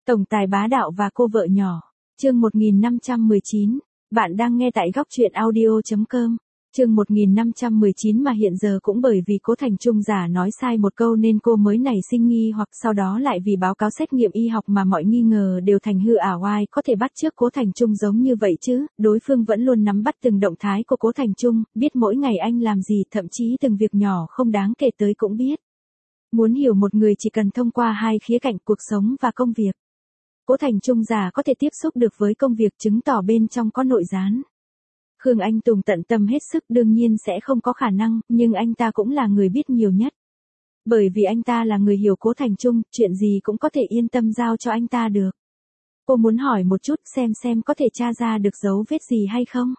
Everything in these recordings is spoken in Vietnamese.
Tổng tài bá đạo và cô vợ nhỏ. Chương 1519. Bạn đang nghe tại góc truyện audio.com. Chương 1519 mà hiện giờ cũng bởi vì Cố Thành Trung giả nói sai một câu nên cô mới nảy sinh nghi, hoặc sau đó lại vì báo cáo xét nghiệm y học mà mọi nghi ngờ đều thành hư ảo. Ai có thể bắt chước Cố Thành Trung giống như vậy chứ? Đối phương vẫn luôn nắm bắt từng động thái của Cố Thành Trung, biết mỗi ngày anh làm gì, thậm chí từng việc nhỏ không đáng kể tới cũng biết. Muốn hiểu một người chỉ cần thông qua hai khía cạnh cuộc sống và công việc. Cố Thành Trung giả có thể tiếp xúc được với công việc chứng tỏ bên trong có nội gián. Khương Anh Tùng tận tâm hết sức đương nhiên sẽ không có khả năng, nhưng anh ta cũng là người biết nhiều nhất. Bởi vì anh ta là người hiểu Cố Thành Trung, chuyện gì cũng có thể yên tâm giao cho anh ta được. Cô muốn hỏi một chút xem có thể tra ra được dấu vết gì hay không.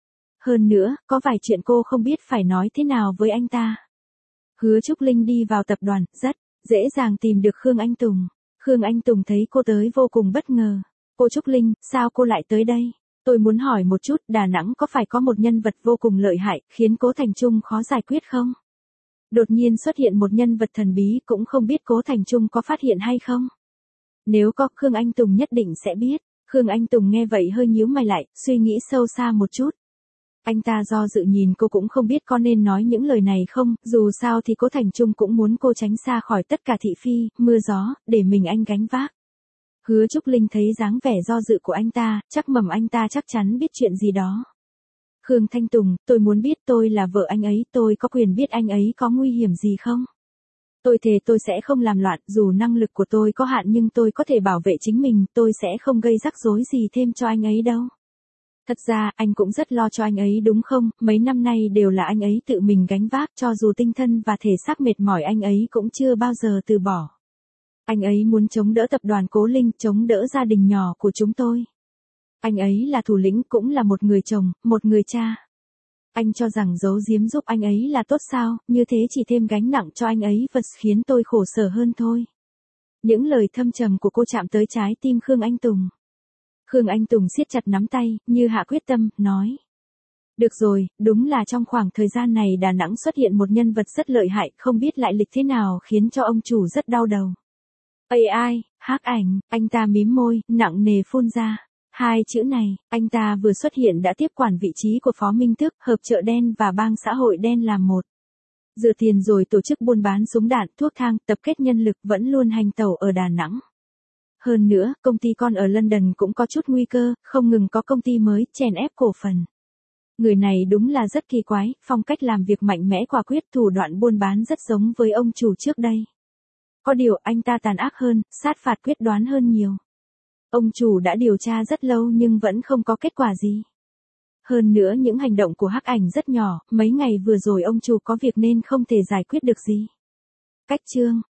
Hơn nữa, có vài chuyện cô không biết phải nói thế nào với anh ta. Hứa Trúc Linh đi vào tập đoàn, rất dễ dàng tìm được Khương Anh Tùng. Khương Anh Tùng thấy cô tới vô cùng bất ngờ. Cô Trúc Linh, sao cô lại tới đây? Tôi muốn hỏi một chút, Đà Nẵng có phải có một nhân vật vô cùng lợi hại, khiến Cố Thành Trung khó giải quyết không? Đột nhiên xuất hiện một nhân vật thần bí, cũng không biết Cố Thành Trung có phát hiện hay không? Nếu có, Khương Anh Tùng nhất định sẽ biết. Khương Anh Tùng nghe vậy hơi nhíu mày lại, suy nghĩ sâu xa một chút. Anh ta do dự nhìn cô cũng không biết có nên nói những lời này không, dù sao thì Cố Thành Trung cũng muốn cô tránh xa khỏi tất cả thị phi, mưa gió, để mình anh gánh vác. Hứa Trúc Linh thấy dáng vẻ do dự của anh ta, chắc mầm anh ta chắc chắn biết chuyện gì đó. Khương Thanh Tùng, tôi muốn biết tôi là vợ anh ấy, tôi có quyền biết anh ấy có nguy hiểm gì không? Tôi thề tôi sẽ không làm loạn, dù năng lực của tôi có hạn nhưng tôi có thể bảo vệ chính mình, tôi sẽ không gây rắc rối gì thêm cho anh ấy đâu. Thật ra, anh cũng rất lo cho anh ấy đúng không, mấy năm nay đều là anh ấy tự mình gánh vác, cho dù tinh thần và thể xác mệt mỏi anh ấy cũng chưa bao giờ từ bỏ. Anh ấy muốn chống đỡ tập đoàn Cố Linh, chống đỡ gia đình nhỏ của chúng tôi. Anh ấy là thủ lĩnh, cũng là một người chồng, một người cha. Anh cho rằng giấu giếm giúp anh ấy là tốt sao, như thế chỉ thêm gánh nặng cho anh ấy và khiến tôi khổ sở hơn thôi. Những lời thâm trầm của cô chạm tới trái tim Khương Anh Tùng. Khương Anh Tùng siết chặt nắm tay, như hạ quyết tâm, nói. Được rồi, đúng là trong khoảng thời gian này Đà Nẵng xuất hiện một nhân vật rất lợi hại, không biết lại lịch thế nào khiến cho ông chủ rất đau đầu. AI, Hắc Ảnh, anh ta mím môi, nặng nề phun ra. Hai chữ này, anh ta vừa xuất hiện đã tiếp quản vị trí của Phó Minh Tước, hợp chợ đen và bang xã hội đen làm một. Dựa tiền rồi tổ chức buôn bán súng đạn, thuốc thang, tập kết nhân lực vẫn luôn hành tẩu ở Đà Nẵng. Hơn nữa, công ty con ở London cũng có chút nguy cơ, không ngừng có công ty mới chèn ép cổ phần. Người này đúng là rất kỳ quái, phong cách làm việc mạnh mẽ quả quyết, thủ đoạn buôn bán rất giống với ông chủ trước đây. Có điều anh ta tàn ác hơn, sát phạt quyết đoán hơn nhiều. Ông chủ đã điều tra rất lâu nhưng vẫn không có kết quả gì. Hơn nữa những hành động của Hắc Ảnh rất nhỏ, mấy ngày vừa rồi ông chủ có việc nên không thể giải quyết được gì. Cách chương,